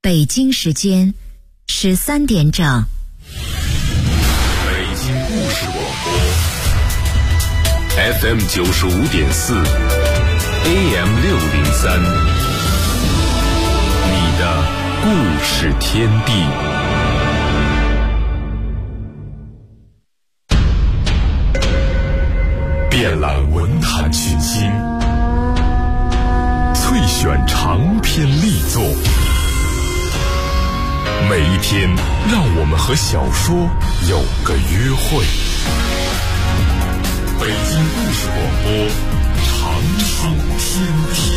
北京时间13点整。 北京故事广播 FM 95.4 AM 603，你的故事天地。遍览文坛群星，萃选长篇力作，每一天让我们和小说有个约会。北京故事广播，长寿天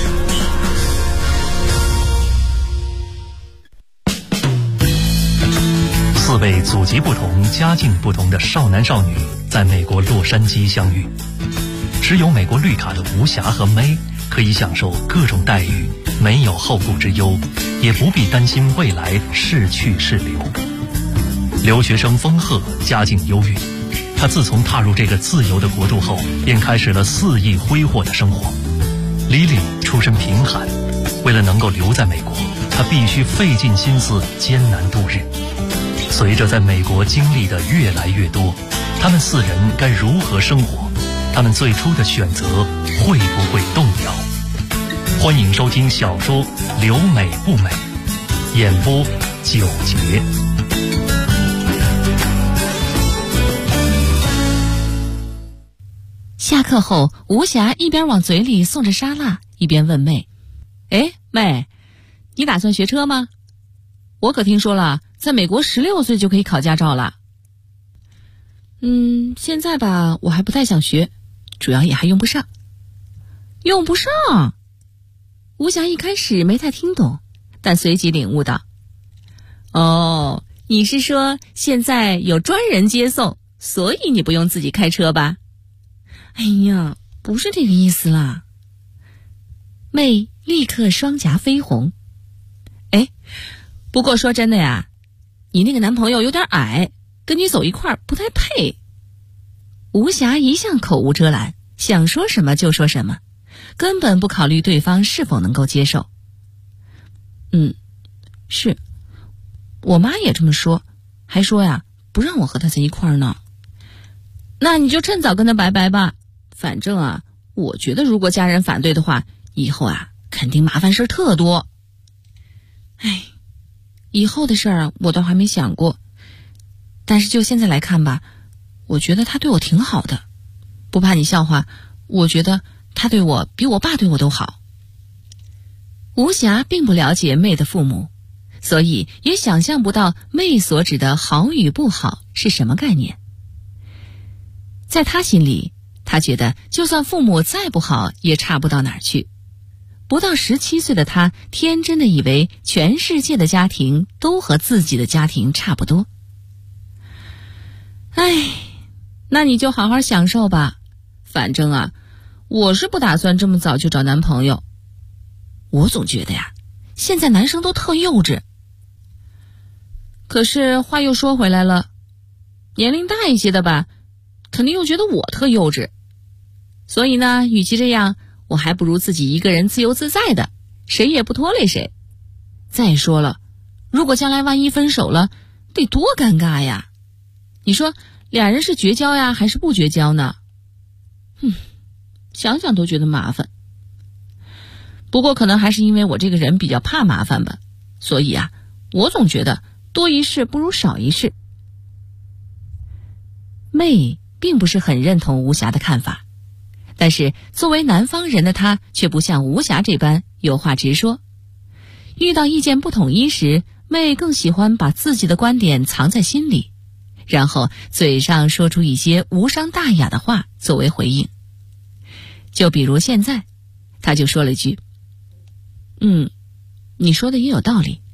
地。 4位祖籍不同、家境不同的少男少女在美国洛杉矶相遇，持有美国绿卡的吴霞和May可以享受各种待遇，没有后顾之忧，也不必担心未来是去是留。留学生风鹤家境优越，他自从踏入这个自由的国度后，便开始了肆意挥霍的生活。Lily出身贫寒，为了能够留在美国，他必须费尽心思艰难度日。随着在美国经历的越来越多，他们4人该如何生活？他们最初的选择会不会动摇？欢迎收听小说《留美不美》，演播9节。 下课后，吴霞一边往嘴里送着沙拉，一边问妹：“哎，妹，你打算学车吗？我可听说了，在美国16岁就可以考驾照了。”现在吧，我还不太想学，主要也还用不上。用不上？吴霞一开始没太听懂，但随即领悟到：“哦，你是说现在有专人接送，所以你不用自己开车吧？”哎呀，不是这个意思啦。妹立刻双颊绯红。哎，不过说真的呀，你那个男朋友有点矮，跟你走一块儿不太配。吴霞一向口无遮拦，想说什么就说什么，根本不考虑对方是否能够接受。是，我妈也这么说，还说呀，不让我和他在一块儿呢。那你就趁早跟他拜拜吧，反正啊，我觉得如果家人反对的话，以后啊，肯定麻烦事特多。哎，以后的事儿我倒还没想过，但是就现在来看吧，我觉得他对我挺好的。不怕你笑话，我觉得他对我比我爸对我都好。吴霞并不了解妹的父母，所以也想象不到妹所指的好与不好是什么概念。在他心里，他觉得就算父母再不好也差不到哪儿去。不到17岁的他天真的以为全世界的家庭都和自己的家庭差不多。哎，那你就好好享受吧，反正啊，我是不打算这么早就找男朋友。我总觉得呀，现在男生都特幼稚。可是话又说回来了，年龄大一些的吧，肯定又觉得我特幼稚。所以呢，与其这样，我还不如自己一个人自由自在的，谁也不拖累谁。再说了，如果将来万一分手了，得多尴尬呀。你说俩人是绝交呀，还是不绝交呢？想想都觉得麻烦。不过可能还是因为我这个人比较怕麻烦吧，所以啊，我总觉得多一事不如少一事。妹并不是很认同吴霞的看法，但是作为南方人的她却不像吴霞这般有话直说。遇到意见不统一时，妹更喜欢把自己的观点藏在心里，然后嘴上说出一些无伤大雅的话作为回应。就比如现在，她就说了句：“你说的也有道理。”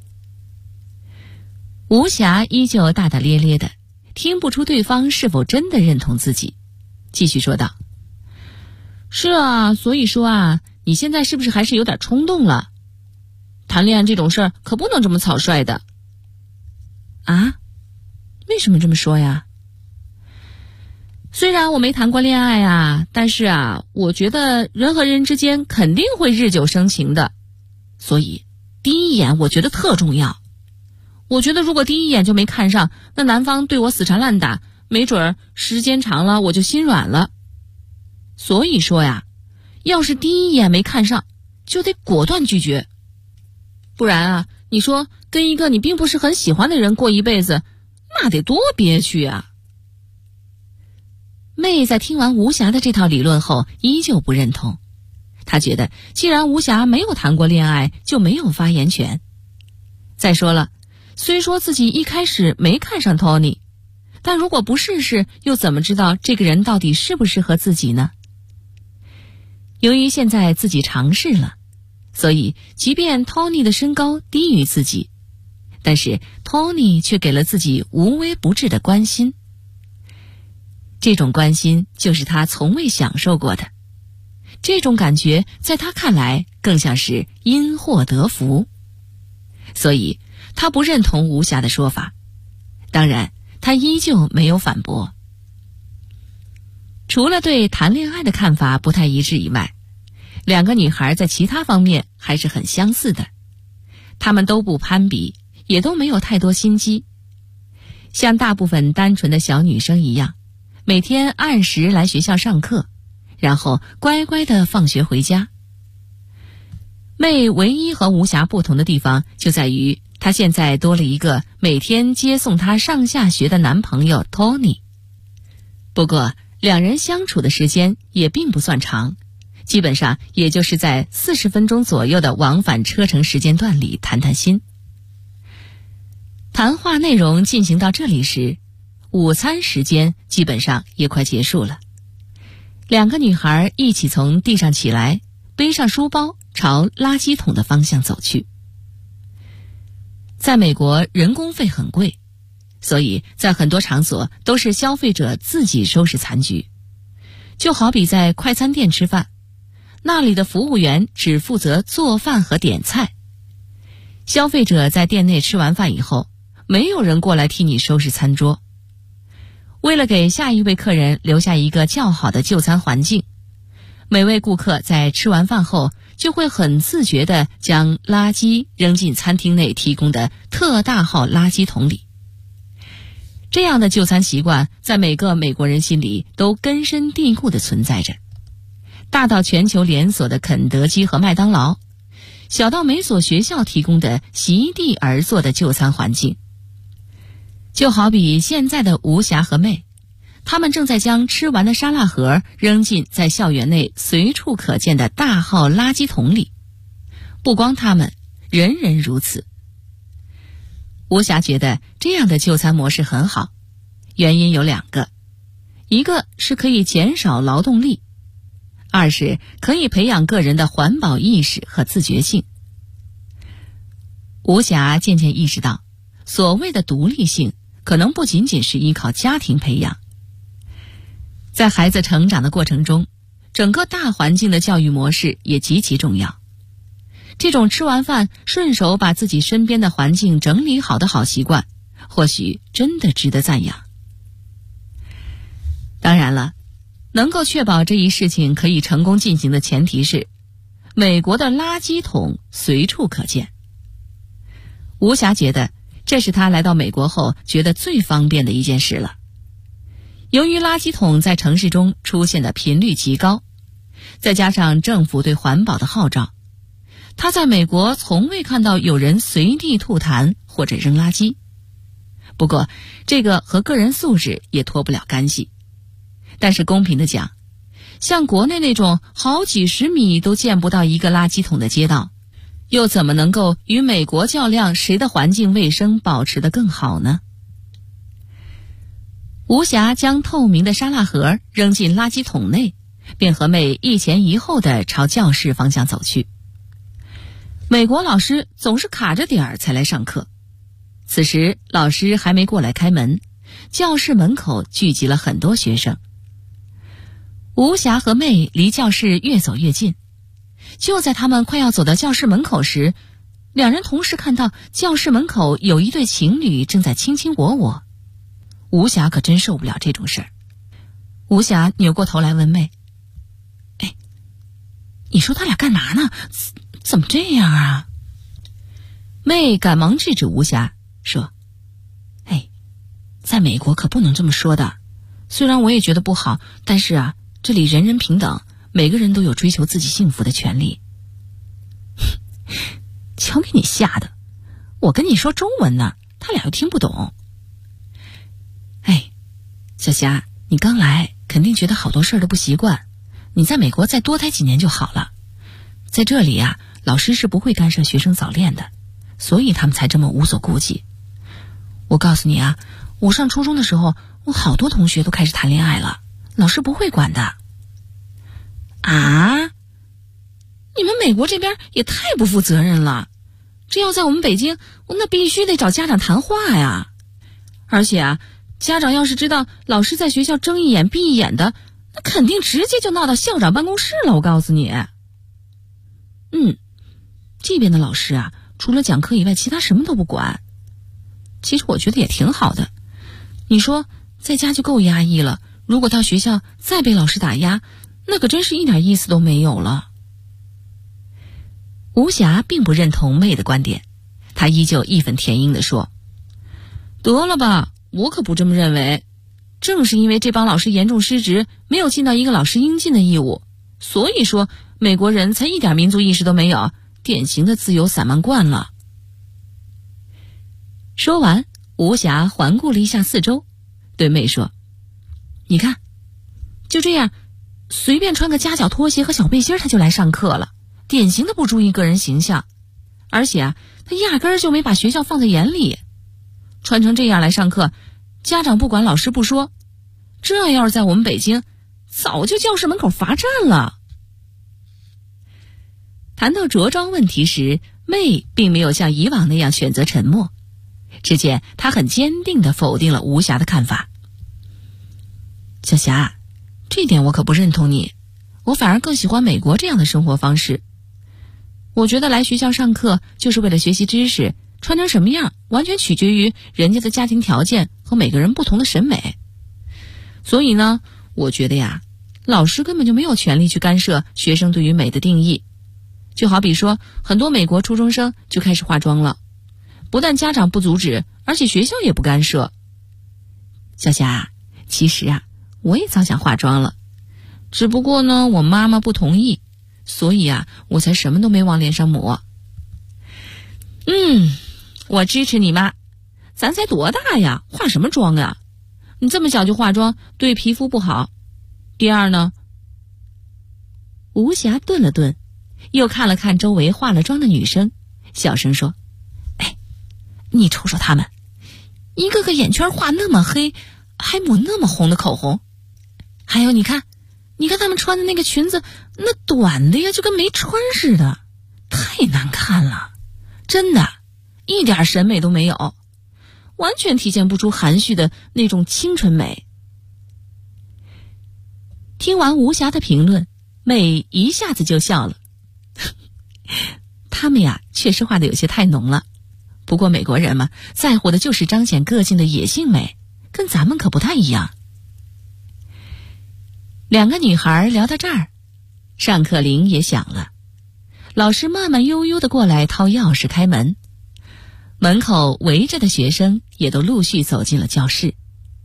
吴霞依旧大大咧咧的，听不出对方是否真的认同自己，继续说道：“是啊，所以说啊，你现在是不是还是有点冲动了？谈恋爱这种事儿可不能这么草率的。”啊？为什么这么说呀？虽然我没谈过恋爱啊，但是啊，我觉得人和人之间肯定会日久生情的，所以第一眼我觉得特重要。 我觉得如果第一眼就没看上，那男方对我死缠烂打，没准儿时间长了我就心软了。所以说呀，要是第一眼没看上，就得果断拒绝。不然啊，你说跟一个你并不是很喜欢的人过一辈子，那得多憋屈啊。妹在听完吴霞的这套理论后依旧不认同，她觉得既然吴霞没有谈过恋爱，就没有发言权。再说了，虽说自己一开始没看上 Tony， 但如果不试试，又怎么知道这个人到底适不适合自己呢？由于现在自己尝试了，所以即便 Tony 的身高低于自己，但是 Tony 却给了自己无微不至的关心。这种关心就是他从未享受过的，这种感觉在他看来更像是因祸得福。所以他不认同吴霞的说法，当然他依旧没有反驳。除了对谈恋爱的看法不太一致以外，两个女孩在其他方面还是很相似的。她们都不攀比，也都没有太多心机，像大部分单纯的小女生一样，每天按时来学校上课，然后乖乖地放学回家。妹唯一和吴霞不同的地方就在于，她现在多了一个每天接送她上下学的男朋友 Tony。 不过两人相处的时间也并不算长，基本上也就是在40分钟左右的往返车程时间段里谈谈心。谈话内容进行到这里时，午餐时间基本上也快结束了。两个女孩一起从地上起来，背上书包朝垃圾桶的方向走去。在美国人工费很贵，所以在很多场所都是消费者自己收拾残局。就好比在快餐店吃饭，那里的服务员只负责做饭和点菜，消费者在店内吃完饭以后，没有人过来替你收拾餐桌。为了给下一位客人留下一个较好的就餐环境，每位顾客在吃完饭后就会很自觉地将垃圾扔进餐厅内提供的特大号垃圾桶里。这样的就餐习惯在每个美国人心里都根深蒂固地存在着，大到全球连锁的肯德基和麦当劳，小到每所学校提供的席地而坐的就餐环境。就好比现在的吴霞和妹，他们正在将吃完的沙拉盒扔进在校园内随处可见的大号垃圾桶里。不光他们，人人如此。吴霞觉得这样的就餐模式很好，原因有两个，一个是可以减少劳动力，二是可以培养个人的环保意识和自觉性。吴霞渐渐意识到，所谓的独立性可能不仅仅是依靠家庭培养。在孩子成长的过程中，整个大环境的教育模式也极其重要。这种吃完饭顺手把自己身边的环境整理好的好习惯，或许真的值得赞扬。当然了，能够确保这一事情可以成功进行的前提是，美国的垃圾桶随处可见。吴霞觉得这是她来到美国后觉得最方便的一件事了。由于垃圾桶在城市中出现的频率极高，再加上政府对环保的号召，她在美国从未看到有人随地吐痰或者扔垃圾。不过这个和个人素质也脱不了干系。但是公平地讲，像国内那种好几十米都见不到一个垃圾桶的街道，又怎么能够与美国较量谁的环境卫生保持得更好呢？吴霞将透明的沙拉盒扔进垃圾桶内，便和妹一前一后地朝教室方向走去。美国老师总是卡着点儿才来上课，此时老师还没过来开门，教室门口聚集了很多学生。吴霞和妹离教室越走越近，就在他们快要走到教室门口时，两人同时看到教室门口有一对情侣正在卿卿我我。吴霞可真受不了这种事儿。吴霞扭过头来问妹：“哎，你说他俩干嘛呢？怎么这样啊？”妹赶忙制止吴霞， 说：“哎，在美国可不能这么说的。虽然我也觉得不好，但是啊，这里人人平等，每个人都有追求自己幸福的权利。”瞧给你吓的，我跟你说中文呢，他俩又听不懂。哎，小霞，你刚来，肯定觉得好多事儿都不习惯。你在美国再多待几年就好了。在这里啊，老师是不会干涉学生早恋的，所以他们才这么无所顾忌。我告诉你啊，我上初中的时候，我好多同学都开始谈恋爱了，老师不会管的。啊？你们美国这边也太不负责任了。这要在我们北京，那必须得找家长谈话呀。而且啊，家长要是知道老师在学校睁一眼闭一眼的，那肯定直接就闹到校长办公室了，我告诉你。这边的老师啊，除了讲课以外，其他什么都不管。其实我觉得也挺好的。你说在家就够压抑了，如果到学校再被老师打压，那可真是一点意思都没有了。吴霞并不认同妹的观点，她依旧义愤填膺地说：“得了吧，我可不这么认为。正是因为这帮老师严重失职，没有尽到一个老师应尽的义务，所以说美国人才一点民族意识都没有，典型的自由散漫惯了。”说完，吴霞环顾了一下四周，对妹说：“你看，就这样，随便穿个夹脚拖鞋和小背心他就来上课了，典型的不注意个人形象。而且啊，他压根儿就没把学校放在眼里。穿成这样来上课，家长不管，老师不说，这要是在我们北京，早就教室门口罚站了。”谈到着装问题时，妹并没有像以往那样选择沉默。只见她很坚定地否定了吴霞的看法。小霞，这点我可不认同你，我反而更喜欢美国这样的生活方式。我觉得来学校上课就是为了学习知识，穿成什么样完全取决于人家的家庭条件和每个人不同的审美。所以呢，我觉得呀，老师根本就没有权利去干涉学生对于美的定义。就好比说，很多美国初中生就开始化妆了，不但家长不阻止，而且学校也不干涉。小霞，其实啊，我也早想化妆了，只不过呢，我妈妈不同意，所以啊，我才什么都没往脸上抹。我支持你妈，咱才多大呀，化什么妆呀？你这么小就化妆，对皮肤不好。第二呢，吴霞顿了顿，又看了看周围化了妆的女生，小声说：“哎，你瞅瞅她们，一个个眼圈画那么黑，还抹那么红的口红。还有你看她们穿的那个裙子，那短的呀，就跟没穿似的，太难看了，真的，一点审美都没有，完全体现不出含蓄的那种清纯美。”听完吴霞的评论，妹一下子就笑了。他们呀，确实画的有些太浓了。不过美国人嘛，在乎的就是彰显个性的野性美，跟咱们可不太一样。两个女孩聊到这儿，上课铃也响了。老师慢慢悠悠地过来掏钥匙开门，门口围着的学生也都陆续走进了教室。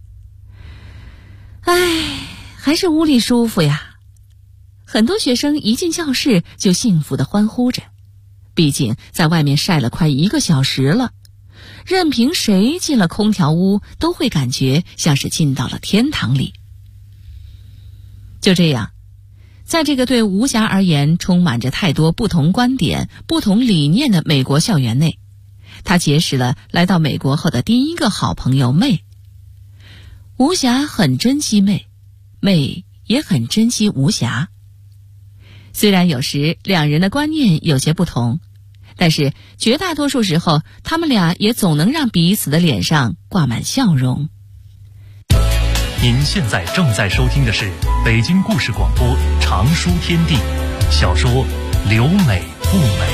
还是屋里舒服呀。很多学生一进教室就幸福地欢呼着，毕竟在外面晒了快1个小时了，任凭谁进了空调屋都会感觉像是进到了天堂里。就这样，在这个对吴霞而言充满着太多不同观点、不同理念的美国校园内，她结识了来到美国后的第一个好朋友妹。吴霞很珍惜妹，妹也很珍惜吴霞。虽然有时两人的观念有些不同，但是绝大多数时候，他们俩也总能让彼此的脸上挂满笑容。 您现在正在收听的是北京故事广播长书天地小说《留美不美》。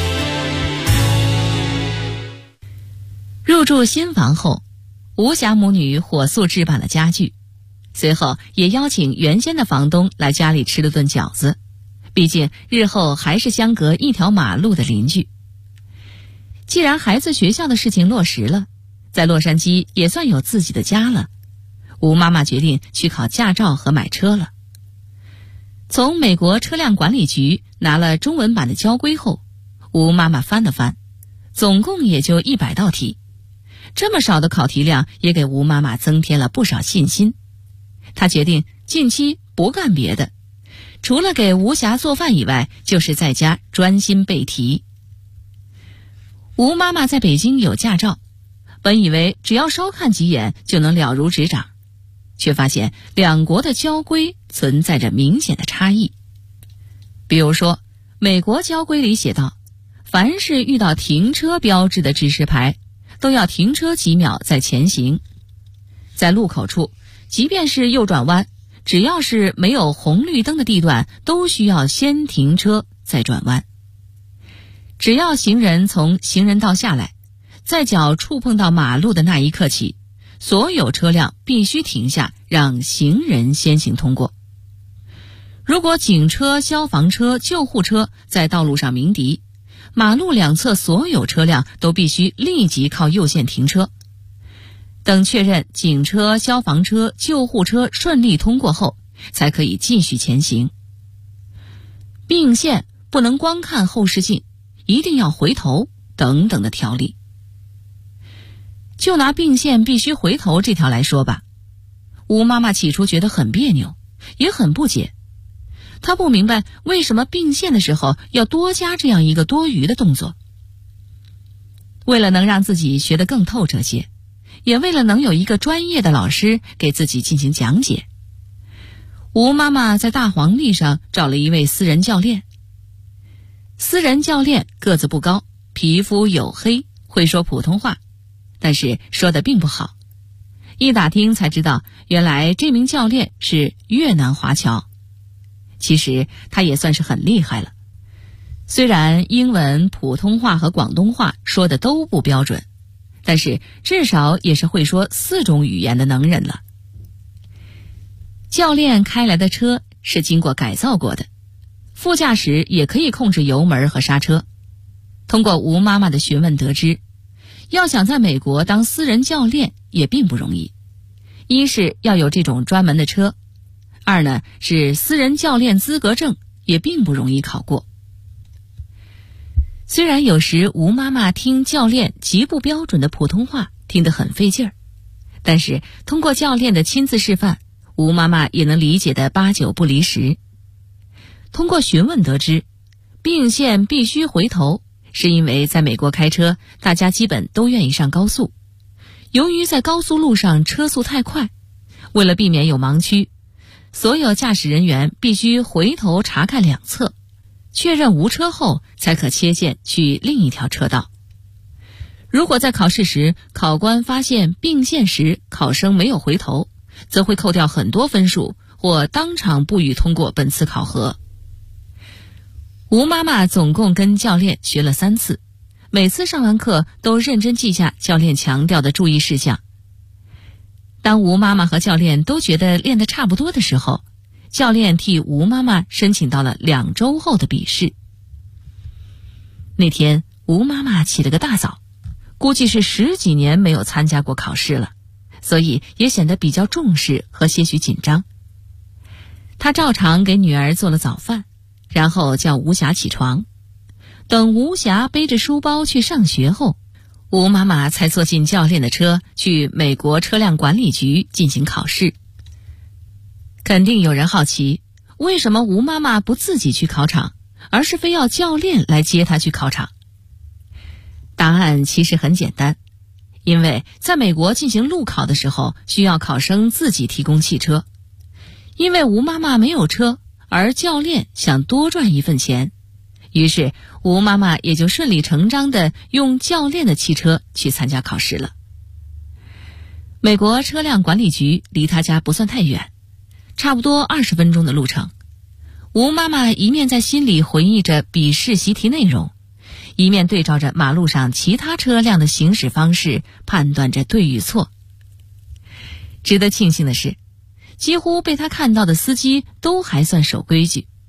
入住新房后，吴霞母女火速置办了家具，随后也邀请原先的房东来家里吃了顿饺子，毕竟日后还是相隔一条马路的邻居。 既然孩子学校的事情落实了，在洛杉矶也算有自己的家了，吴妈妈决定去考驾照和买车了。从美国车辆管理局拿了中文版的交规后，吴妈妈翻了翻，总共也就100道题。这么少的考题量也给吴妈妈增添了不少信心。她决定近期不干别的，除了给吴霞做饭以外，就是在家专心背题。吴妈妈在北京有驾照，本以为只要稍看几眼就能了如指掌，却发现两国的交规存在着明显的差异。比如说，美国交规里写道，凡是遇到停车标志的指示牌，都要停车几秒再前行。在路口处，即便是右转弯，只要是没有红绿灯的地段，都需要先停车再转弯。只要行人从行人道下来，在脚触碰到马路的那一刻起，所有车辆必须停下，让行人先行通过。如果警车、消防车、救护车在道路上鸣笛，马路两侧所有车辆都必须立即靠右线停车。等确认警车、消防车、救护车顺利通过后，才可以继续前行。并线不能光看后视镜，一定要回头等等的条例。就拿并线必须回头这条来说吧，吴妈妈起初觉得很别扭，也很不解。她不明白为什么并线的时候要多加这样一个多余的动作。为了能让自己学得更透彻些，也为了能有一个专业的老师给自己进行讲解，吴妈妈在大黄历上找了一位私人教练。私人教练个子不高，皮肤黝黑，会说普通话，但是说得并不好。一打听才知道，原来这名教练是越南华侨。其实他也算是很厉害了，虽然英文、普通话和广东话说的都不标准，但是至少也是会说4种语言的能人了。教练开来的车是经过改造过的，副驾驶也可以控制油门和刹车。通过吴妈妈的询问得知，要想在美国当私人教练也并不容易。一是要有这种专门的车，二呢是私人教练资格证也并不容易考过。虽然有时吴妈妈听教练极不标准的普通话听得很费劲儿，但是通过教练的亲自示范，吴妈妈也能理解得8、9不离10。通过询问得知，并线必须回头，是因为在美国开车，大家基本都愿意上高速。由于在高速路上车速太快，为了避免有盲区，所有驾驶人员必须回头查看两侧，确认无车后才可切线去另一条车道。如果在考试时，考官发现并线时考生没有回头，则会扣掉很多分数，或当场不予通过本次考核。吴妈妈总共跟教练学了3次，每次上完课都认真记下教练强调的注意事项。当吴妈妈和教练都觉得练得差不多的时候，教练替吴妈妈申请到了2周后的笔试。那天吴妈妈起了个大早，估计是10几年没有参加过考试了，所以也显得比较重视和些许紧张。她照常给女儿做了早饭，然后叫吴霞起床。等吴霞背着书包去上学后，吴妈妈才坐进教练的车去美国车辆管理局进行考试。肯定有人好奇，为什么吴妈妈不自己去考场，而是非要教练来接她去考场？答案其实很简单，因为在美国进行路考的时候，需要考生自己提供汽车。因为吴妈妈没有车，而教练想多赚一份钱，于是吴妈妈也就顺理成章地用教练的汽车去参加考试了。美国车辆管理局离她家不算太远，差不多20分钟的路程。吴妈妈一面在心里回忆着笔试习题内容，一面对照着马路上其他车辆的行驶方式，判断着对与错。值得庆幸的是，几乎被他看到的司机都还算守规矩，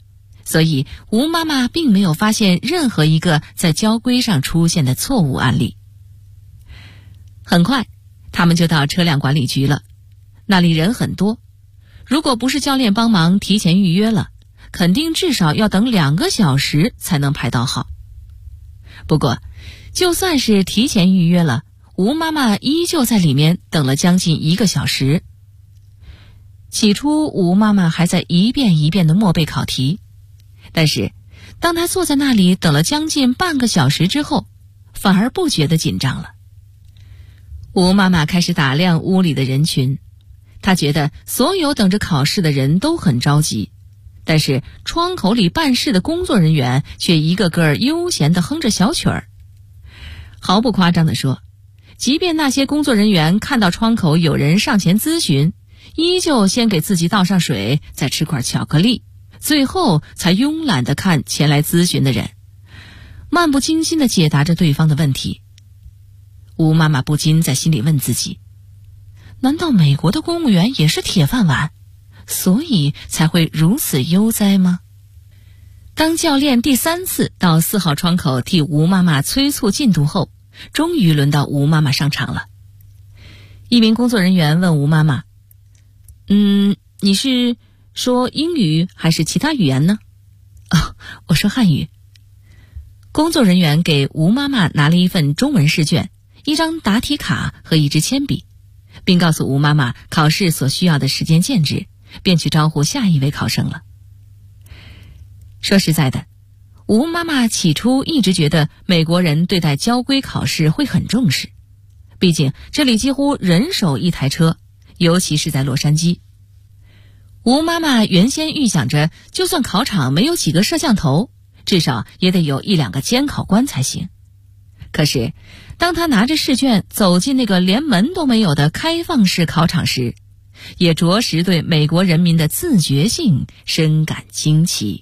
所以吴妈妈并没有发现任何一个在交规上出现的错误案例。很快，他们就到车辆管理局了，那里人很多，如果不是教练帮忙提前预约了，肯定至少要等2个小时才能排到号。不过，就算是提前预约了，吴妈妈依旧在里面等了将近1个小时。起初，吴妈妈还在一遍一遍地默背考题，但是当她坐在那里等了将近半个小时之后，反而不觉得紧张了。吴妈妈开始打量屋里的人群，她觉得所有等着考试的人都很着急，但是窗口里办事的工作人员却一个个悠闲地哼着小曲儿。毫不夸张地说，即便那些工作人员看到窗口有人上前咨询，依旧先给自己倒上水，再吃块巧克力，最后才慵懒地看前来咨询的人，漫不经心地解答着对方的问题。吴妈妈不禁在心里问自己，难道美国的公务员也是铁饭碗，所以才会如此悠哉吗？当教练第3次到4号窗口替吴妈妈催促进度后，终于轮到吴妈妈上场了。一名工作人员问吴妈妈，你是说英语还是其他语言呢？我说汉语。工作人员给吴妈妈拿了一份中文试卷、一张答题卡和一支铅笔，并告诉吴妈妈考试所需要的时间限制，便去招呼下一位考生了。说实在的，吴妈妈起初一直觉得美国人对待交规考试会很重视，毕竟这里几乎人手一台车，尤其是在洛杉矶。吴妈妈原先预想着，就算考场没有几个摄像头，至少也得有1-2个监考官才行。可是当她拿着试卷走进那个连门都没有的开放式考场时，也着实对美国人民的自觉性深感惊奇。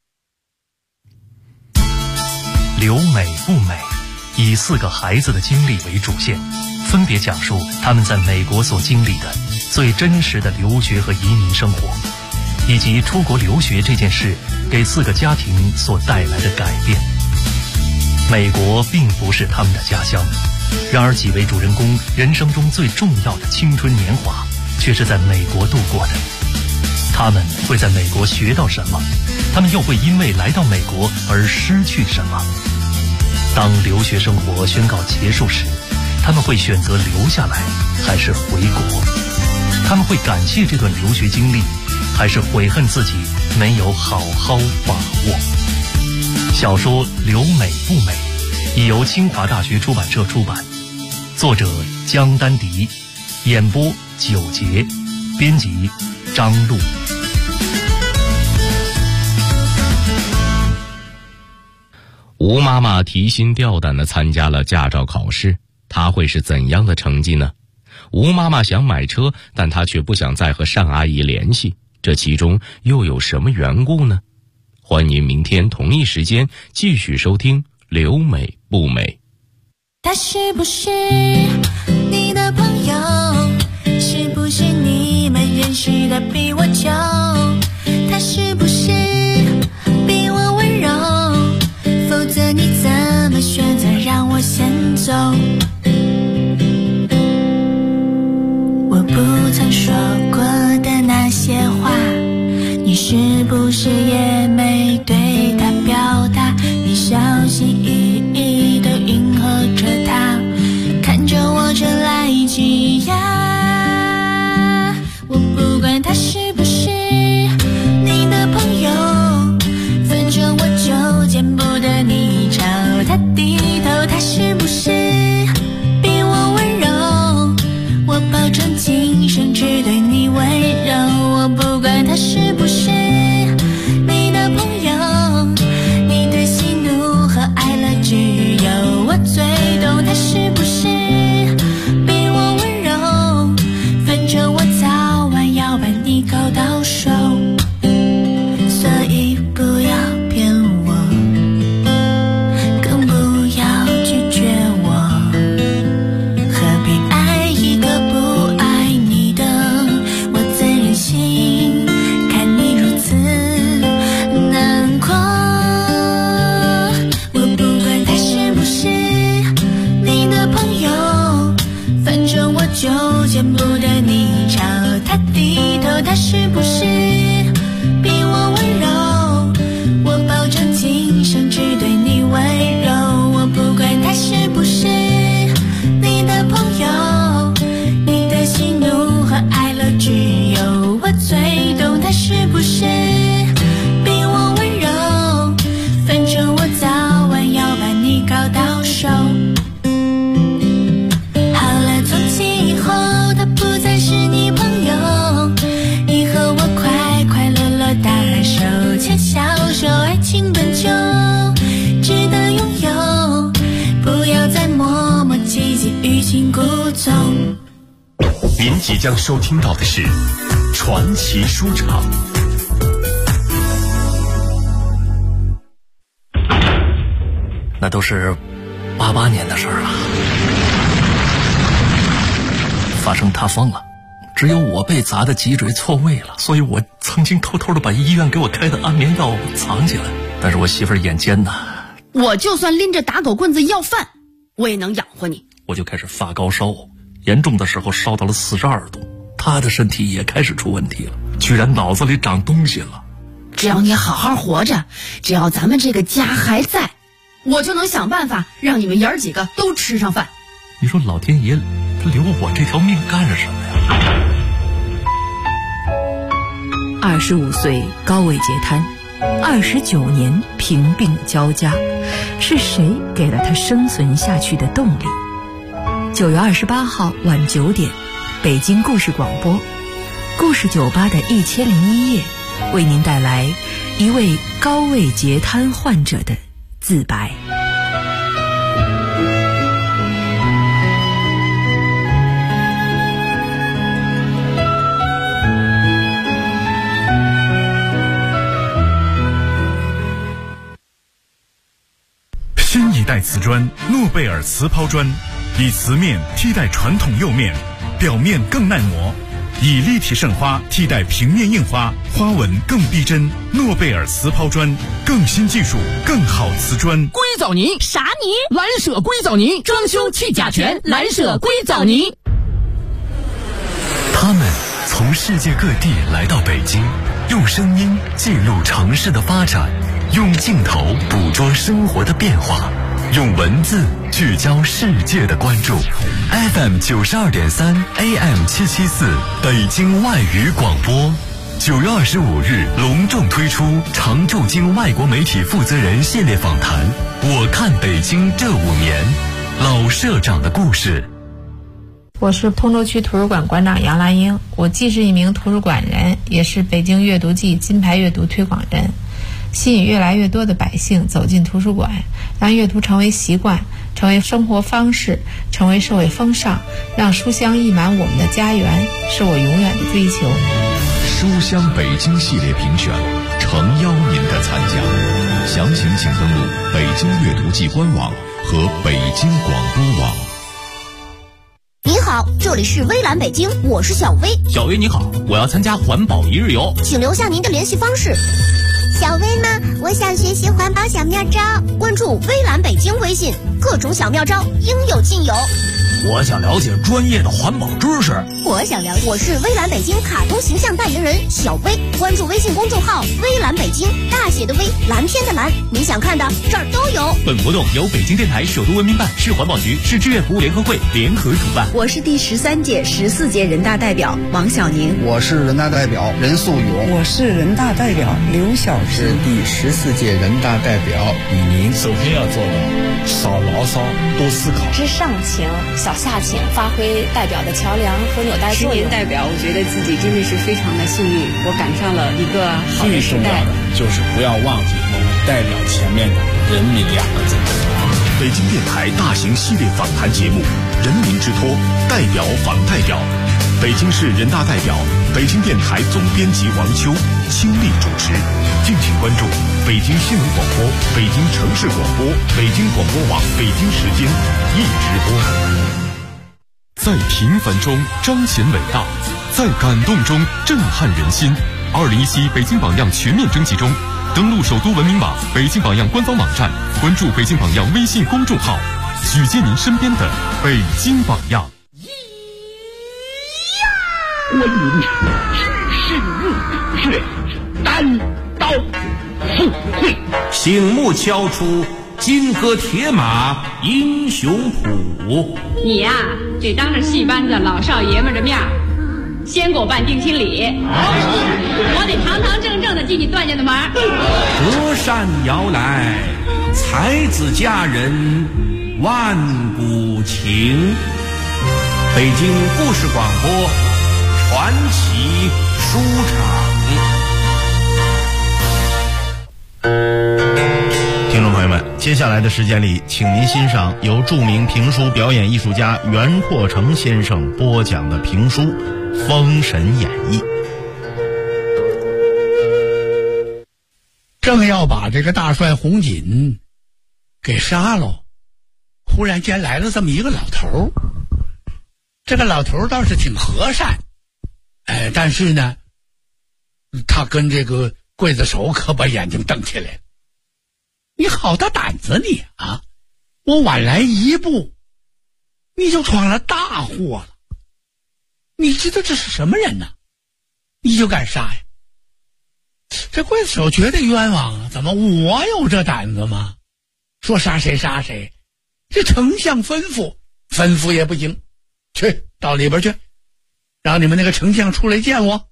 留美不美，以4个孩子的经历为主线，分别讲述他们在美国所经历的最真实的留学和移民生活，以及出国留学这件事给4个家庭所带来的改变。美国并不是他们的家乡，然而几位主人公人生中最重要的青春年华却是在美国度过的。他们会在美国学到什么？他们又会因为来到美国而失去什么？当留学生活宣告结束时，他们会选择留下来还是回国？他们会感谢这段留学经历，还是悔恨自己没有好好把握？小说《留美不美》已由清华大学出版社出版，作者江丹迪，演播9节，编辑张璐。 吴妈妈提心吊胆地参加了驾照考试，她会是怎样的成绩呢？吴妈妈想买车，但她却不想再和单阿姨联系，这其中又有什么缘故呢？欢迎明天同一时间继续收听《留美不美》。 他是不是你的朋友？是不是你们认识的比我久？他是不是比我温柔？否则你怎么选择让我先走？我不曾说过的那些话，你是不是也没对他表达？你小心翼翼地迎合着他，看着我这来挤压。我不管他是不是你的朋友，反正我就见不得你朝他低头。他是不是比我温柔？我保证今生只对你温柔。我不管他是不是你的朋友，你的喜怒和哀乐只有我最懂。他是不是比我温柔？反正我早晚要把你搞到手，所以不要骗我，更不要拒绝我。 不得你朝他低头，他是不是比我温柔？我保证今生只对你温柔，我不管他是不是你的朋友，你的喜怒和哀乐只有我最懂，他是不是比我温柔？反正我早晚要把你搞到手。好了，从今以后他不再是你朋友，以后我快快乐乐大手牵小手，爱情本就值得拥有，不要再磨磨唧唧欲擒故纵。 您即将收听到的是传奇书场。 那都是88年的事儿了。发生塌方了，只有我被砸的脊椎错位了，所以我曾经偷偷的把医院给我开的安眠药藏起来。但是我媳妇儿眼尖呐， 我就算拎着打狗棍子要饭，我也能养活你。 我就开始发高烧，严重的时候烧到了42度。她的身体也开始出问题了，居然脑子里长东西了。 只要你好好活着，只要咱们这个家还在，我就能想办法让你们爷儿几个都吃上饭。 你说老天爷他留我这条命干什么呀 ？25岁高位截瘫，29年贫病交加，是谁给了他生存下去的动力？9月28号晚9点，北京故事广播，故事酒吧的1001夜，为您带来一位高位截瘫患者的自白。 新一代瓷砖诺贝尔瓷抛砖，以瓷面替代传统釉面，表面更耐磨，以立体盛花替代平面硬花，花纹更逼真。诺贝尔瓷抛砖，更新技术，更好瓷砖。 硅藻泥啥泥？蓝舍硅藻泥，装修去甲醛，蓝舍硅藻泥。 他们从世界各地来到北京，用声音记录城市的发展，用镜头捕捉生活的变化，用文字聚焦世界的关注。FM 92.3 AM 774北京外语广播，9月25日隆重推出常驻京外国媒体负责人系列访谈。我看北京这5年，老社长的故事。 我是通州区图书馆馆长杨兰英，我既是一名图书馆人，也是北京阅读季金牌阅读推广人，吸引越来越多的百姓走进图书馆，让阅读成为习惯，成为生活方式，成为社会风尚，让书香溢满我们的家园，是我永远的追求。 书香北京系列评选，诚邀您的参加，详情请登录北京阅读季官网和北京广播网。 您好，这里是微蓝北京，我是小薇。 小薇你好，我要参加环保一日游， 请留下您的联系方式。 小薇呢？我想学习环保小妙招， 关注微蓝北京微信，各种小妙招应有尽有。 我想了解专业的环保知识。 我想了解，我是微蓝北京卡通形象代言人小薇，关注微信公众号微蓝北京，大写的微，蓝天的蓝，你想看的这儿都有。 本活动由北京电台首都文明办、市环保局、市志愿服务联合会联合主办。 我是第13届、14届人大代表王小宁。 我是人大代表任素勇。 我是人大代表刘晓芝。 是第14届人大代表李宁。 首先要做的少牢骚，多思考。 知上情，小下情，发挥代表的桥梁和纽带作用。 10年代表，我觉得自己真的是非常的幸运，我赶上了一个好的时代。 最重要的就是不要忘记我们代表前面的人民2个字。 北京电台大型系列访谈节目《人民之托》，代表访代表，北京市人大代表，北京电台总编辑王秋倾力主持。敬请关注北京新闻广播、北京城市广播、北京广播网北京时间一直播。在平凡中彰显伟大，在感动中震撼人心。2017北京榜样全面征集中，登录首都文明网、北京榜样官方网站，关注北京榜样微信公众号，举荐您身边的北京榜样。 观音只是入穴，单刀赴会， 醒目敲出金戈铁马英雄谱。 你呀，这当着戏班子老少爷们的面，先给我办定亲礼，我得堂堂正正的进你段家的门。 隔山摇来，才子佳人万古情。北京故事广播传奇书场。 听众朋友们，接下来的时间里，请您欣赏由著名评书表演艺术家袁阔成先生播讲的评书《封神演义》。 正要把这个大帅红锦给杀了，忽然间来了这么一个老头。这个老头倒是挺和善，但是呢，他跟这个刽子手可把眼睛瞪起来了。你好大胆子你啊！我晚来一步，你就闯了大祸了。你知道这是什么人呢？你就敢杀呀？这刽子手觉得冤枉啊！怎么我有这胆子吗？说杀谁杀谁，这丞相吩咐也不行。去到里边去，让你们那个丞相出来见我。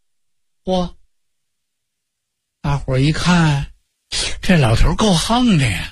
大伙儿一看，这老头够横的呀！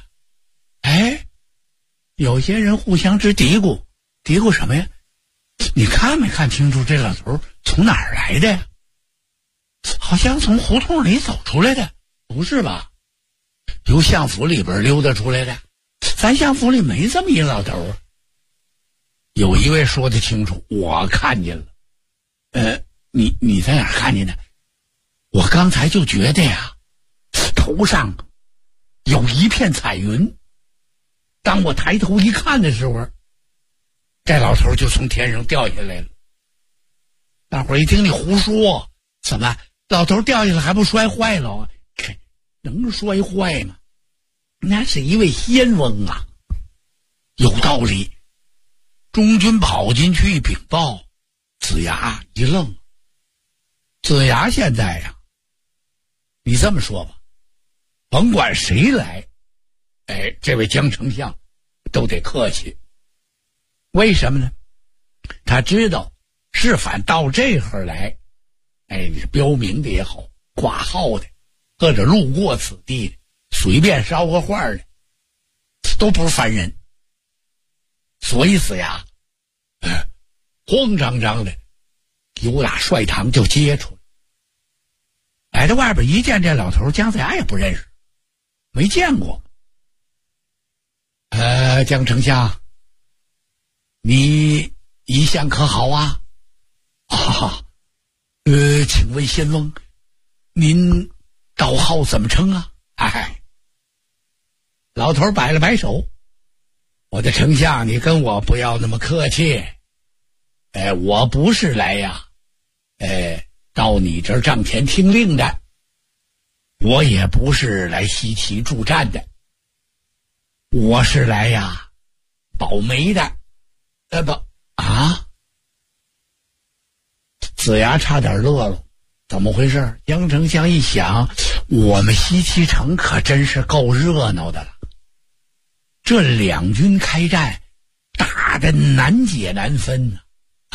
有些人互相直嘀咕什么呀？你看没看清楚这老头从哪儿来的呀？好像从胡同里走出来的，不是吧？由相府里边溜达出来的，咱相府里没这么一老头。有一位说得清楚，我看见了。你在哪儿看见的？我刚才就觉得呀，头上有一片彩云。当我抬头一看的时候，这老头就从天上掉下来了。大伙儿一听你胡说，怎么老头掉下来还不摔坏了？能摔坏吗？那是一位仙翁啊，有道理。中军跑进去一禀报，子牙一愣。子牙现在呀，你这么说吧，甭管谁来，这位江丞相都得客气。为什么呢？他知道是反到这会来，你是标明的也好，挂号的，或者路过此地的，随便捎个话的，都不是凡人。所以子牙慌张张的由打帅堂就接出来。来到外边一见这老头，姜子牙也不认识，没见过。江丞相，你一向可好啊？请问仙翁，您道号怎么称啊？老头摆了摆手，我的丞相，你跟我不要那么客气。我不是来呀，到你这儿帐前听令的，我也不是来西岐助战的，我是来呀保媒的。子牙差点乐了，怎么回事？江丞相一想，我们西岐城可真是够热闹的了，这两军开战，打得难解难分呢。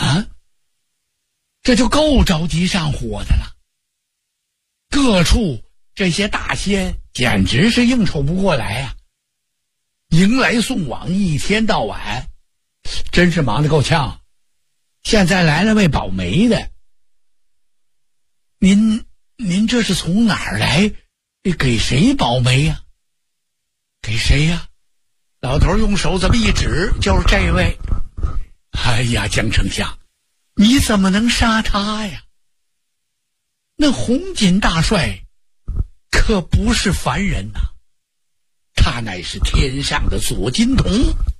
这就够着急上火的了。各处这些大仙简直是应酬不过来啊，迎来送往，一天到晚，真是忙得够呛。现在来了位保媒的，您这是从哪儿来？给谁保媒呀？给谁呀？老头用手这么一指，就是这位。江丞相，你怎么能杀他呀？那红锦大帅可不是凡人呐，他乃是天上的左金童。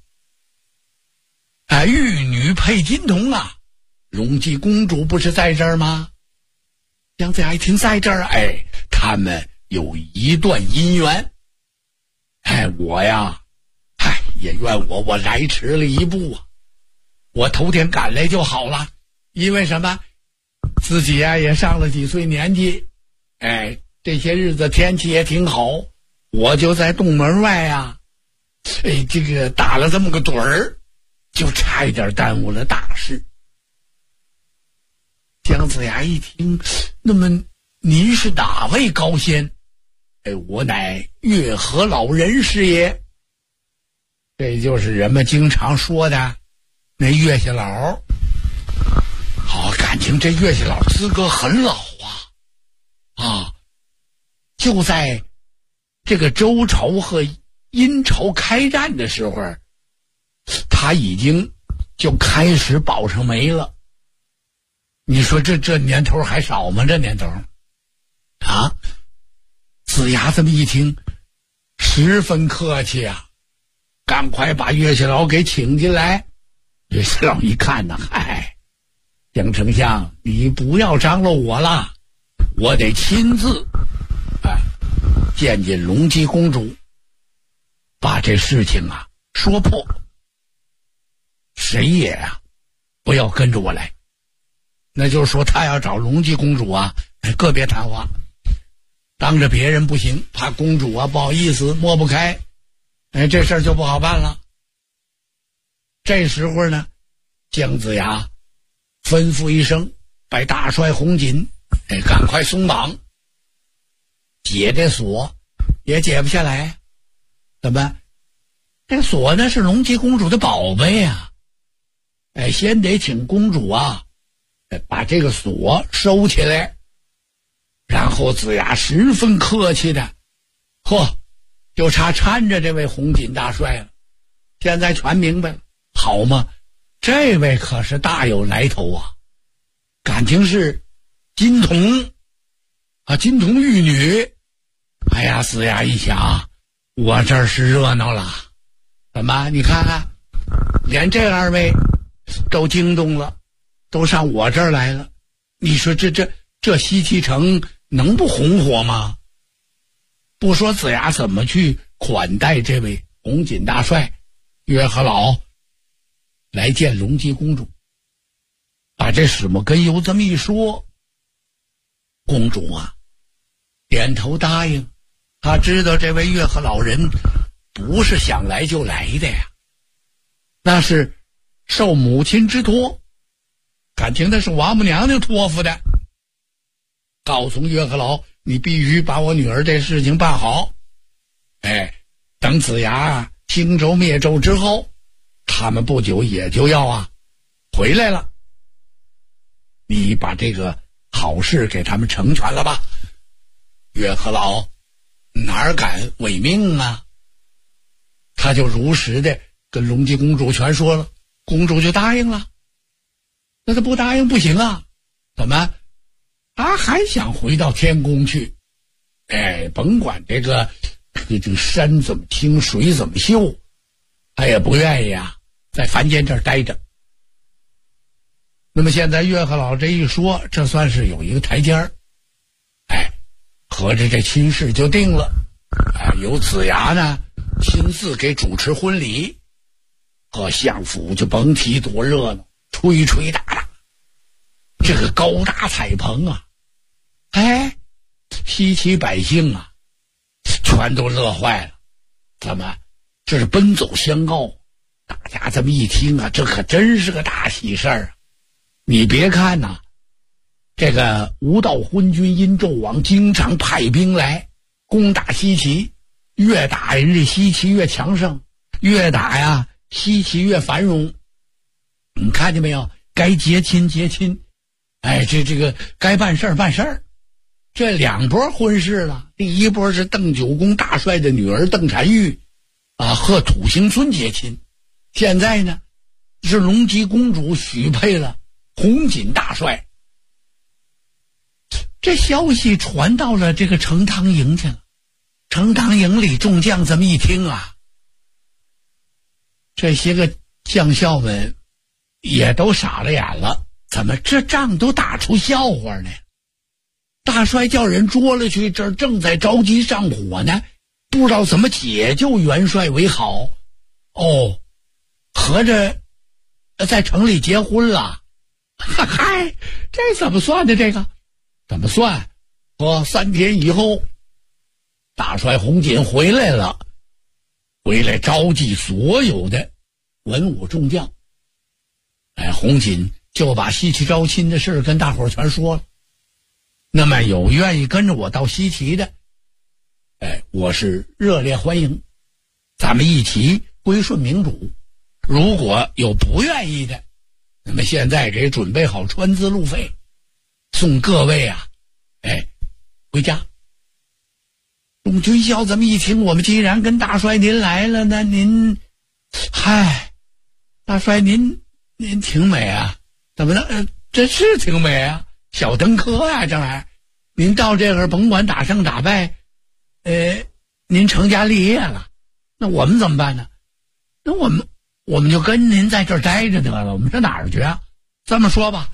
玉女配金童啊，荣姬公主不是在这儿吗？姜子牙一听在这儿，他们有一段姻缘。我呀，也怨我来迟了一步啊，我头天赶来就好了。因为什么？ 自己呀也上了几岁年纪，这些日子天气也挺好，我就在东门外啊，这个打了这么个盹儿，就差一点耽误了大事。姜子牙一听，那么您是哪位高仙？我乃月河老人是也。这就是人们经常说的那月下老。好，感情这月下老资格很老啊，就在这个周朝和殷朝开战的时候，他已经就开始保上媒了。你说这年头还少吗？这年头啊！子牙这么一听，十分客气啊，赶快把月下老给请进来。月下老一看呢，嗨，姜丞相，你不要张罗我了，我得亲自见见隆基公主，把这事情啊说破。谁也不要跟着我来。那就是说他要找隆基公主啊，个别谈话，当着别人不行，怕公主啊不好意思抹不开，这事儿就不好办了。这时候呢，姜子牙吩咐一声，把大帅红锦赶快松绑，解这锁也解不下来。怎么？这锁呢是隆基公主的宝贝啊，先得请公主啊把这个锁收起来。然后子牙十分客气的，就差搀着这位红锦大帅了。现在全明白了，好嘛，这位可是大有来头啊，感情是金童啊，金童玉女。哎呀，子牙一想，我这儿是热闹了。怎么？你看看，连这二位都惊动了，都上我这儿来了。你说这西岐城能不红火吗？不说子牙怎么去款待这位红锦大帅，月河老来见隆基公主，把这始末根由这么一说，公主啊点头答应。他知道这位月河老人不是想来就来的呀，那是受母亲之托，感情那是王母娘娘托付的，告诉月河老，你必须把我女儿这事情办好。等子牙兴周灭纣之后，他们不久也就要回来了，你把这个好事给他们成全了吧。月河老哪敢违命啊，他就如实的跟隆基公主全说了，公主就答应了。那他不答应不行啊，怎么？他还想回到天宫去，甭管这个山怎么清水怎么秀，他也不愿意在凡间这儿待着。那么现在月河老这一说，这算是有一个台阶儿，合着这亲事就定了。由子牙呢亲自给主持婚礼，相府就甭提多热闹，吹吹打打，这个高大彩棚啊，西岐百姓全都乐坏了。怎么？这是奔走相告，大家这么一听这可真是个大喜事儿啊！你别看这个无道昏君殷纣王经常派兵来攻打西岐，越打人这西岐越强盛，越打西岐越繁荣。你看见没有？该结亲结亲，这个该办事办事。这两波婚事了，第一波是邓九公大帅的女儿邓婵玉和土行孙结亲，现在呢是隆基公主许配了红锦大帅。这消息传到了这个成汤营去了，成汤营里众将这么一听这些个将校们也都傻了眼了，怎么这仗都打出笑话呢？大帅叫人捉了去，这正在着急上火呢，不知道怎么解救元帅为好。合着在城里结婚了嗨，这怎么算的？这个怎么算？3天以后，大帅洪锦回来了，回来召集所有的文武众将。洪锦就把西岐招亲的事跟大伙儿全说了。那么有愿意跟着我到西岐的，我是热烈欢迎，咱们一起归顺明主。如果有不愿意的，那么现在给准备好船资路费，送各位啊，回家。众军校这么一听，我们既然跟大帅您来了，那您，大帅您挺美啊，怎么了？这是挺美啊，小登科啊，这玩意儿，您到这个甭管打胜打败，您成家立业了，那我们怎么办呢？那我们就跟您在这儿待着得了，我们上哪儿去啊？这么说吧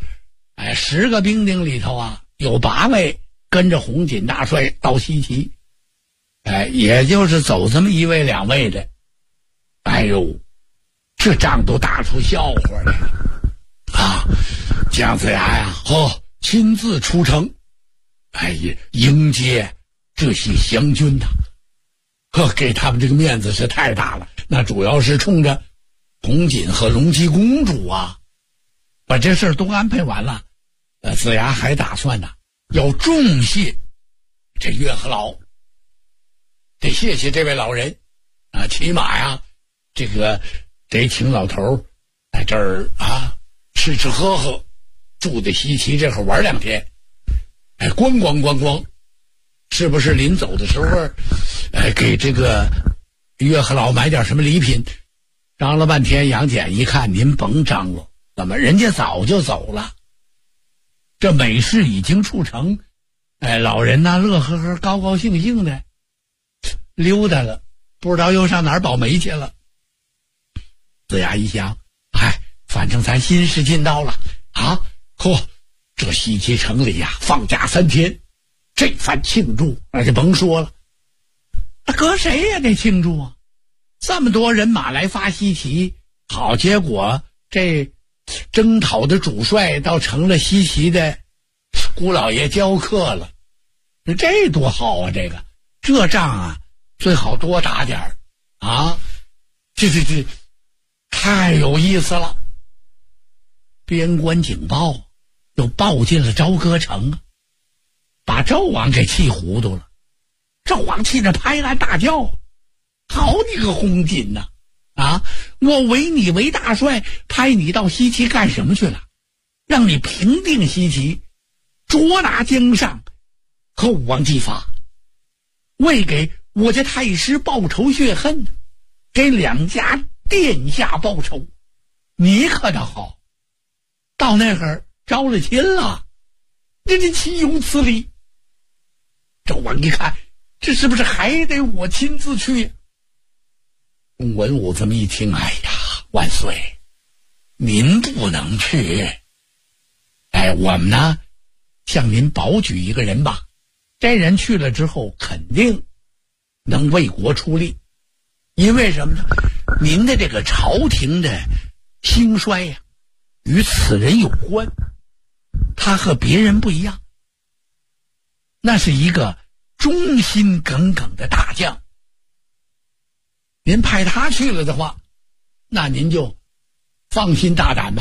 ，10个兵丁里头啊，有8位跟着洪锦大帅到西岐，也就是走这么1位2位的，哎呦，这仗都打出笑话来了啊！姜子牙呀，亲自出城，迎接这些降军呐，给他们这个面子是太大了。那主要是冲着洪锦和隆基公主啊，把这事儿都安排完了。子牙还打算呢，要重谢这岳和老，得谢谢这位老人啊，起码呀，这个得请老头在这儿啊吃吃喝喝，住在西岐这会儿玩2天，咣咣咣咣，是不是临走的时候，给这个岳和老买点什么礼品？张了半天，杨戬一看，您甭张罗，怎么人家早就走了？这美事已经促成，老人呢乐呵呵、高高兴兴的溜达了，不知道又上哪儿保媒去了。子牙一想，反正咱新时进到了啊，这西岐城里呀，放假3天，这番庆祝那就甭说了，搁谁也得庆祝啊！这么多人马来发西岐，好，结果这征讨的主帅倒成了西岐的姑老爷教课了，这多好啊！这仗啊，最好多打点儿啊！这太有意思了。边关警报又报进了朝歌城，把纣王给气糊涂了。纣王气得拍案大叫：“好你个洪锦呐！我委你为大帅，派你到西岐干什么去了？让你平定西岐，捉拿江上，后王继发，为给我家太师报仇雪恨，给2家殿下报仇。你可倒好，到那会儿招了亲了，这岂有此理！”纣王一看，这是不是还得我亲自去？文武这么一听，万岁，您不能去。我们呢，向您保举一个人吧。这人去了之后，肯定能为国出力。因为什么呢？您的这个朝廷的兴衰呀，与此人有关。他和别人不一样，那是一个忠心耿耿的大将。您派他去了的话，那您就放心大胆吧。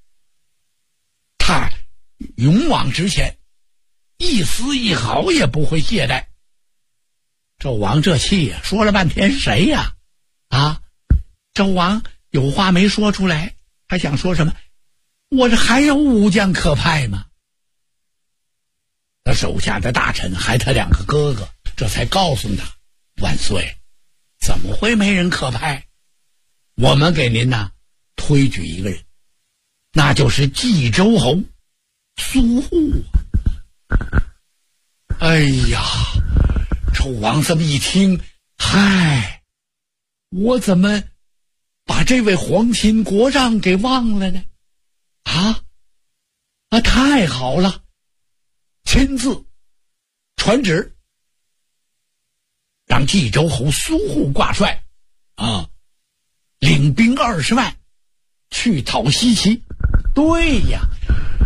他勇往直前，一丝一毫也不会懈怠。纣王这气呀，说了半天谁呀？纣王有话没说出来，他想说什么？我这还有武将可派吗？他手下的大臣还他2个哥哥，这才告诉他：万岁，怎么会没人可派？我们给您呢推举一个人，那就是冀州侯苏护。纣王这么一听，我怎么把这位皇亲国丈给忘了呢？太好了，亲自传旨，让冀州侯苏护挂帅领兵20万去讨西岐。对呀，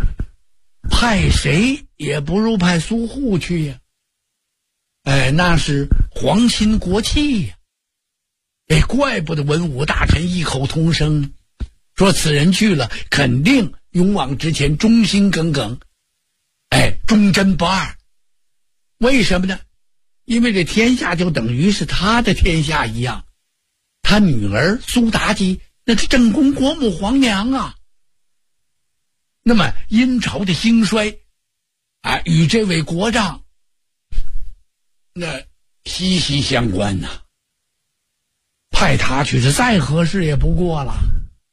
派谁也不如派苏护去呀。那是皇亲国戚呀。怪不得文武大臣异口同声，说此人去了，肯定勇往直前，忠心耿耿，忠贞不二。为什么呢？因为这天下就等于是他的天下一样。他女儿苏妲己那是正宫国母皇娘啊。那么殷朝的兴衰与这位国丈那息息相关呐。派他去是再合适也不过了。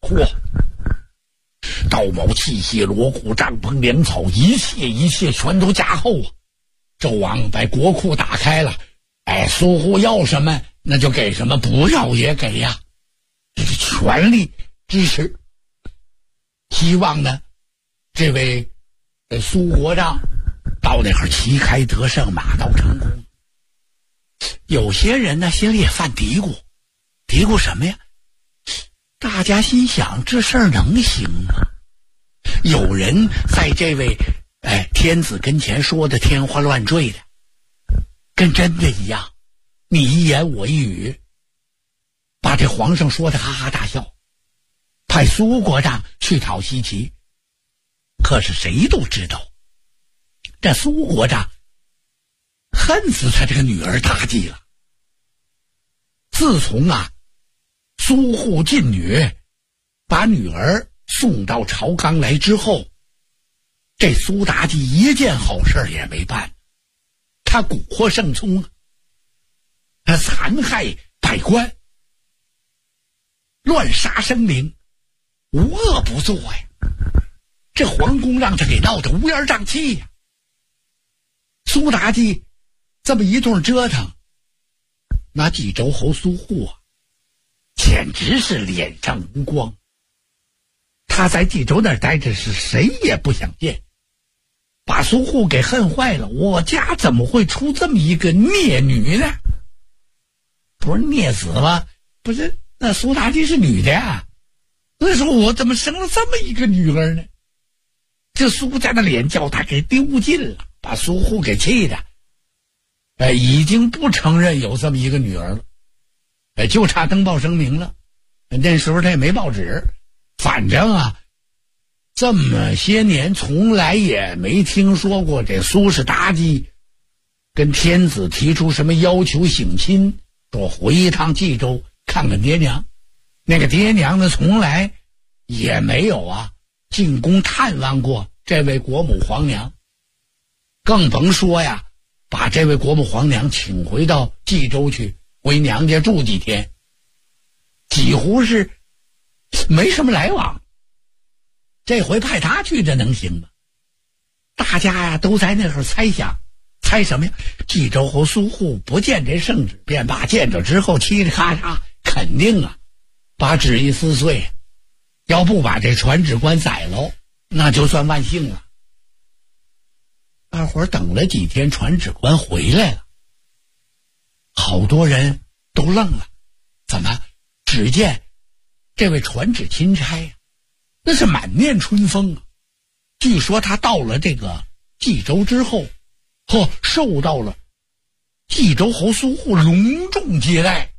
刀矛器械锣鼓帐篷粮草，一切全都加厚啊。纣王把国库打开了，苏护要什么那就给什么，不要也给呀，这是全力支持。希望呢这位苏国丈到那会儿旗开得胜，马到成功。有些人呢心里也犯嘀咕什么呀？大家心想这事儿能行吗？有人在这位天子跟前说的天花乱坠的，跟真的一样，你一言我一语，把这皇上说的哈哈大笑，派苏国丈去讨西岐。可是谁都知道，这苏国丈恨死他这个女儿妲己了。自从苏护禁女，把女儿送到朝纲来之后，这苏妲己一件好事也没办。他蛊惑圣聪，他残害百官，乱杀生灵，无恶不作呀。这皇宫让他给闹得乌烟瘴气呀。苏妲己这么一顿折腾，那冀州侯苏护简直是脸上无光。他在冀州那儿待着是谁也不想见，把苏护给恨坏了。我家怎么会出这么一个孽女呢？不是孽子吗？不是，那苏妲己是女的呀。那时候我怎么生了这么一个女儿呢？这苏家的脸叫他给丢尽了，把苏护给气的已经不承认有这么一个女儿了，就差登报声明了。那时候他也没报纸，反正这么些年从来也没听说过这苏氏妲己跟天子提出什么要求省亲，说回一趟冀州看看爹娘。那个爹娘呢，从来也没有进宫探望过这位国母皇娘，更甭说把这位国母皇娘请回到冀州去回娘家住几天，几乎是没什么来往。这回派他去，这能行吗？大家都在那会儿猜想，猜什么呀？冀州侯苏护不见这圣旨便罢，见着之后嘁哩咔嚓，肯定把旨意撕碎，要不把这传旨官宰喽，那就算万幸了。大伙儿等了几天，传旨官回来了，好多人都愣了。怎么？只见这位传旨钦差那是满面春风啊！据说他到了这个冀州之后，受到了冀州侯苏护隆重接待。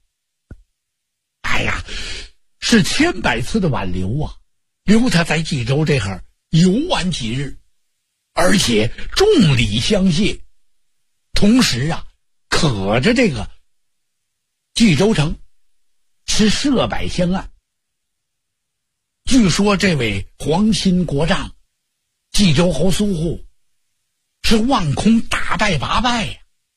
是千百次的挽留留他在冀州这儿游玩几日，而且重礼相谢，同时可着这个冀州城是设摆香案。据说这位皇亲国丈冀州侯苏护是望空大拜拔拜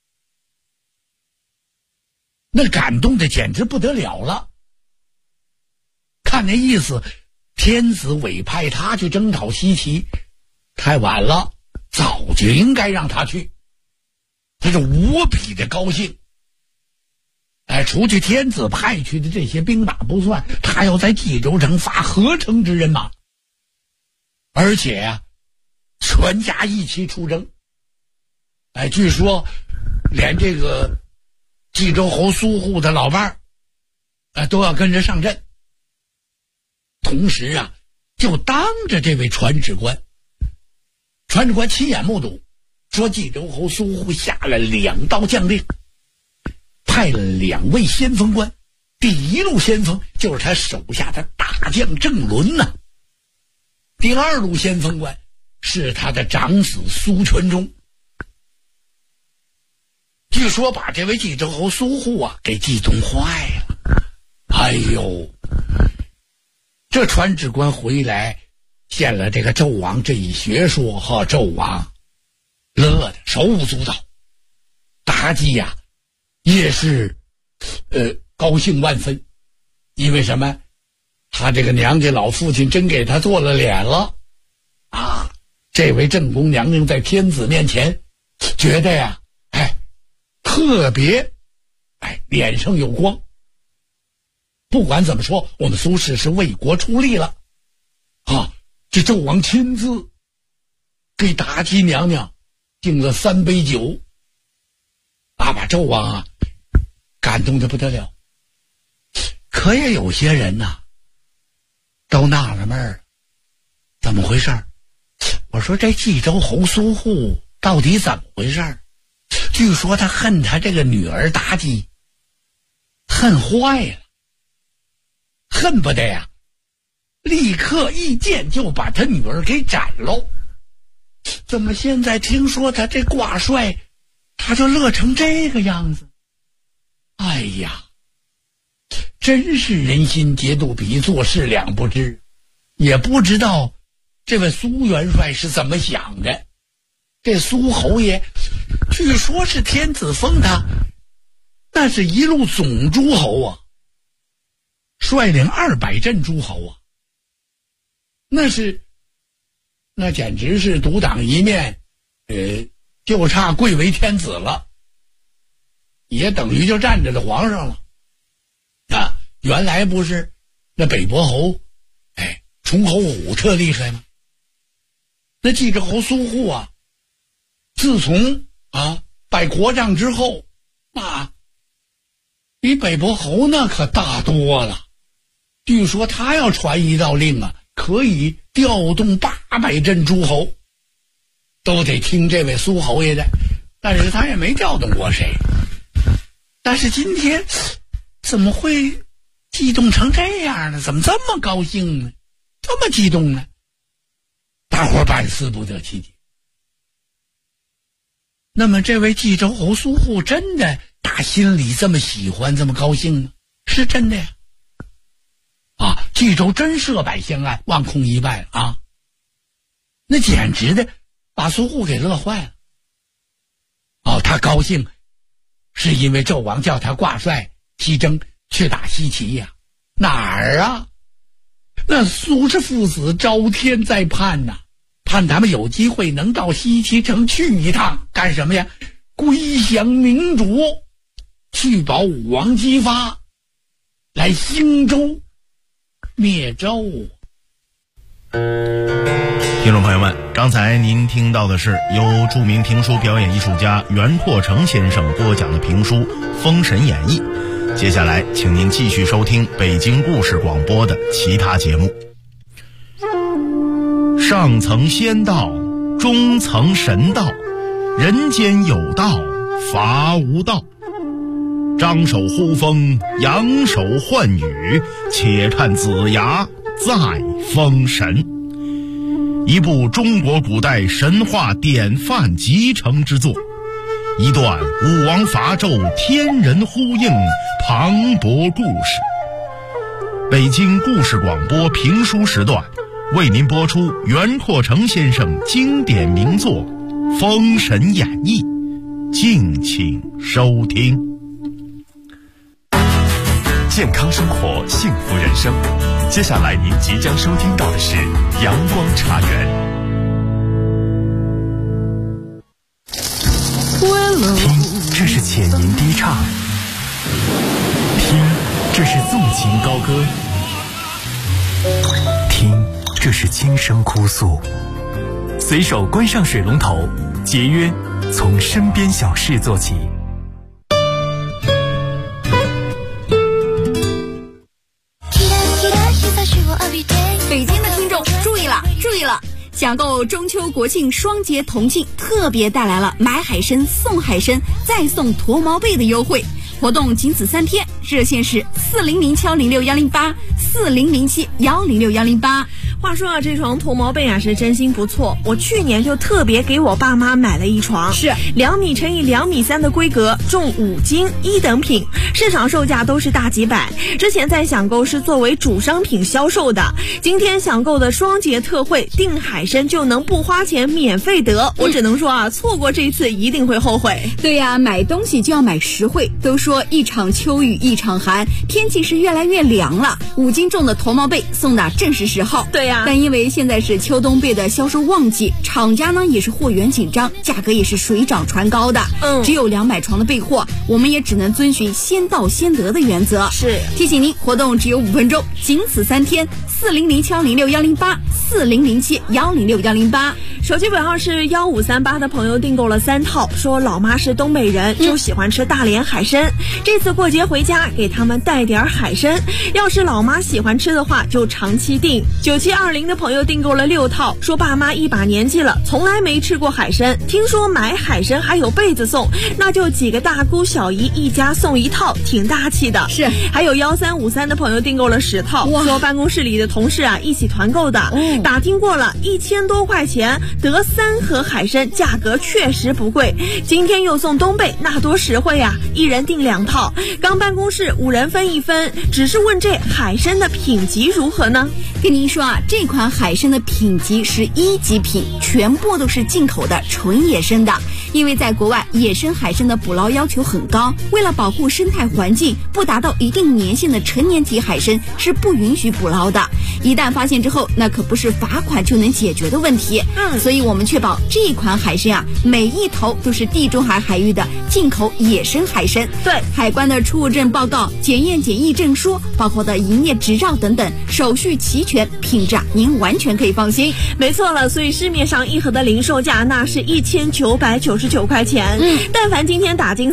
那感动的简直不得了了。看那意思，天子委派他去征讨西岐太晚了，早就应该让他去。他是无比的高兴。除去天子派去的这些兵马不算，他要在冀州城发合成之人马，而且全家一起出征。据说连这个冀州侯苏护的老伴都要跟着上阵。同时就当着这位传旨官传旨官亲眼目睹，说冀州侯苏护下了2道将令，派了2位先锋官。第1路先锋就是他手下的大将郑伦呐，第2路先锋官是他的长子苏全忠。据说把这位冀州侯苏护啊给激动坏了。哎呦，这传旨官回来见了这个纣王这一学说，和纣王乐得手舞足蹈。妲己呀也是高兴万分，因为什么？他这个娘家老父亲真给他做了脸了啊！这位正宫娘娘在天子面前觉得呀，特别脸上有光。不管怎么说，我们苏轼是为国出力了啊！这纣王亲自给妲己娘娘敬了3杯酒啊，把纣王啊感动得不得了。可也有些人呐都纳了闷儿，怎么回事？我说这冀州侯苏护到底怎么回事？据说他恨他这个女儿妲己恨坏了，恨不得呀立刻一剑就把他女儿给斩喽。怎么现在听说他这挂帅他就乐成这个样子？哎呀，真是人心皆肚皮，做事两不知。也不知道这位苏元帅是怎么想的。这苏侯爷据说是天子封他，那是一路总诸侯啊，率领200镇诸侯啊，那简直是独当一面，就差贵为天子了，也等于就站着的皇上了啊！原来不是那北伯侯崇侯虎特厉害吗？那冀州侯苏护啊，自从拜国丈之后，那比北伯侯那可大多了。据说他要传一道令啊，可以调动800镇诸侯，都得听这位苏侯爷的。但是他也没调动过谁。但是今天怎么会激动成这样呢？怎么这么高兴呢？这么激动呢？大伙儿百思不得其解。那么这位冀州侯苏护真的打心里这么喜欢这么高兴吗？是真的呀。冀州真设百相案，望空一拜啊！那简直的把苏护给乐坏了。他高兴是因为纣王叫他挂帅西征去打西岐呀。哪儿啊？那苏氏父子朝天在盼呐，盼他们有机会能到西岐城去一趟，干什么呀？归降明主，去保武王姬发，来兴周灭纣。 听众朋友们，刚才您听到的是由著名评书表演艺术家袁阔成先生播讲的评书《封神演义》。接下来请您继续收听北京故事广播的其他节目。上层仙道，中层神道，人间有道，伐无道。张手呼风，扬手唤雨，且看子牙再封神。一部中国古代神话典范集成之作，一段武王伐纣天人呼应磅礴故事。北京故事广播评书时段为您播出袁阔成先生经典名作《封神演义》，敬请收听。 健康生活，幸福人生。接下来您即将收听到的是阳光茶园。 听，这是浅吟低唱；听，这是纵情高歌；听，这是轻声哭诉。随手关上水龙头，节约从身边小事做起。 北京的听众注意了， 想购中秋国庆双节同庆，特别带来了买海参送海参再送驼毛被的优惠活动，仅此3天，热线是400706108，40071061008。 话说啊，这床驼毛被啊是真心不错，我去年就特别给我爸妈买了一床，是2米乘以2米3的规格，重5斤，1等品，市场售价都是大几百。之前在享购是作为主商品销售的，今天享购的双节特惠，订海参就能不花钱免费得。我只能说啊，错过这次一定会后悔。 对呀，买东西就要买实惠。都说一场秋雨一场寒，天气是越来越凉了，5斤重的驼毛被送的正是时候。 对呀， 但因为现在是秋冬被的销售旺季，厂家呢也是货源紧张，价格也是水涨船高的。只有200床的备货，我们也只能遵循先到先得的原则。 是， 提醒您，活动只有5分钟，仅此3天，400706108，40071061008。 手机尾号是1538的朋友订购了3套，说老妈是东北人，就喜欢吃大连海参，这次过节回家给他们带点海参，要是老妈喜欢吃的话就长期订。9720的朋友订购了6套，说爸妈一把年纪了，从来没吃过海参，听说买海参还有被子送，那就几个大姑小姨一家送1套，挺大气的。 是， 还有1353的朋友订购了10套，说办公室里的同事啊一起团购的，打听过了，1000多块钱得3盒海参，价格确实不贵。今天又送冬被，那多实惠啊，一人订2套，刚办公室5人分1分。只是问这海参的品级如何呢？ 跟您说啊，这款海参的品级是1级品，全部都是进口的纯野生的。因为在国外野生海参的捕捞要求很高，为了保护生态环境，不达到一定年限的成年体海参是不允许捕捞的。一旦发现之后，那可不是罚款就能解决的问题。所以我们确保这款海参啊，每一头都是地中海海域的进口野生海参。 对， 海关的出入证报告、检验检疫证书，包括的营业执照等等，手续齐全，品质您完全可以放心。 没错了，所以市面上1盒的零售价那是1999块钱。但凡今天打进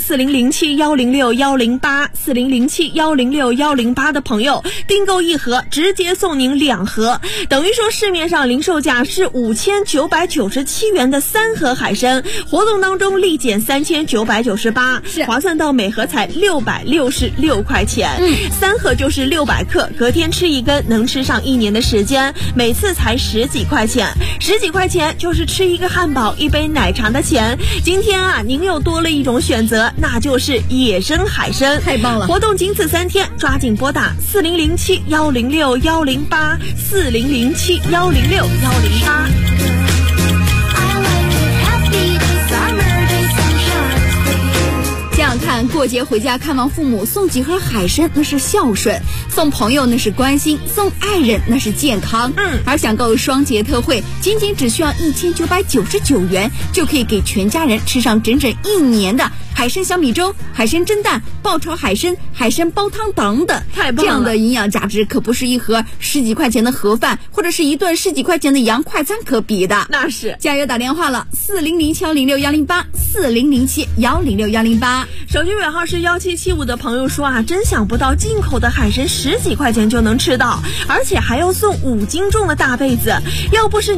400710610840071061008的朋友，订购1盒直接送您2盒，等于说市面上零售价是5997元的3盒海参，活动当中立减3998，划算到每盒才666块钱。3盒就是600克，隔天吃1根，能吃上1年的时间，每次才10几块钱，10几块钱就是吃1个汉堡1杯奶茶的钱。今天啊，您又多了一种选择，那就是野生海参， 太棒了！ 活动仅此3天，抓紧拨打4007106108，4007106108。 想想看，过节回家看望父母，送几盒海参那是孝顺，送朋友那是关心，送爱人那是健康。而想购双节特惠，仅仅只需要1999元，就可以给全家人吃上整整1年的海参小米粥、海参蒸蛋、爆炒海参、海参煲汤等等。 太棒了！ 这样的营养价值可不是1盒10几块钱的盒饭，或者是一顿10几块钱的洋快餐可比的。 那是。 加油打电话了，400706108，40071061008。 手机尾号是1775的朋友说啊，真想不到进口的海参10几块钱就能吃到，而且还要送5斤重的大被子，要不是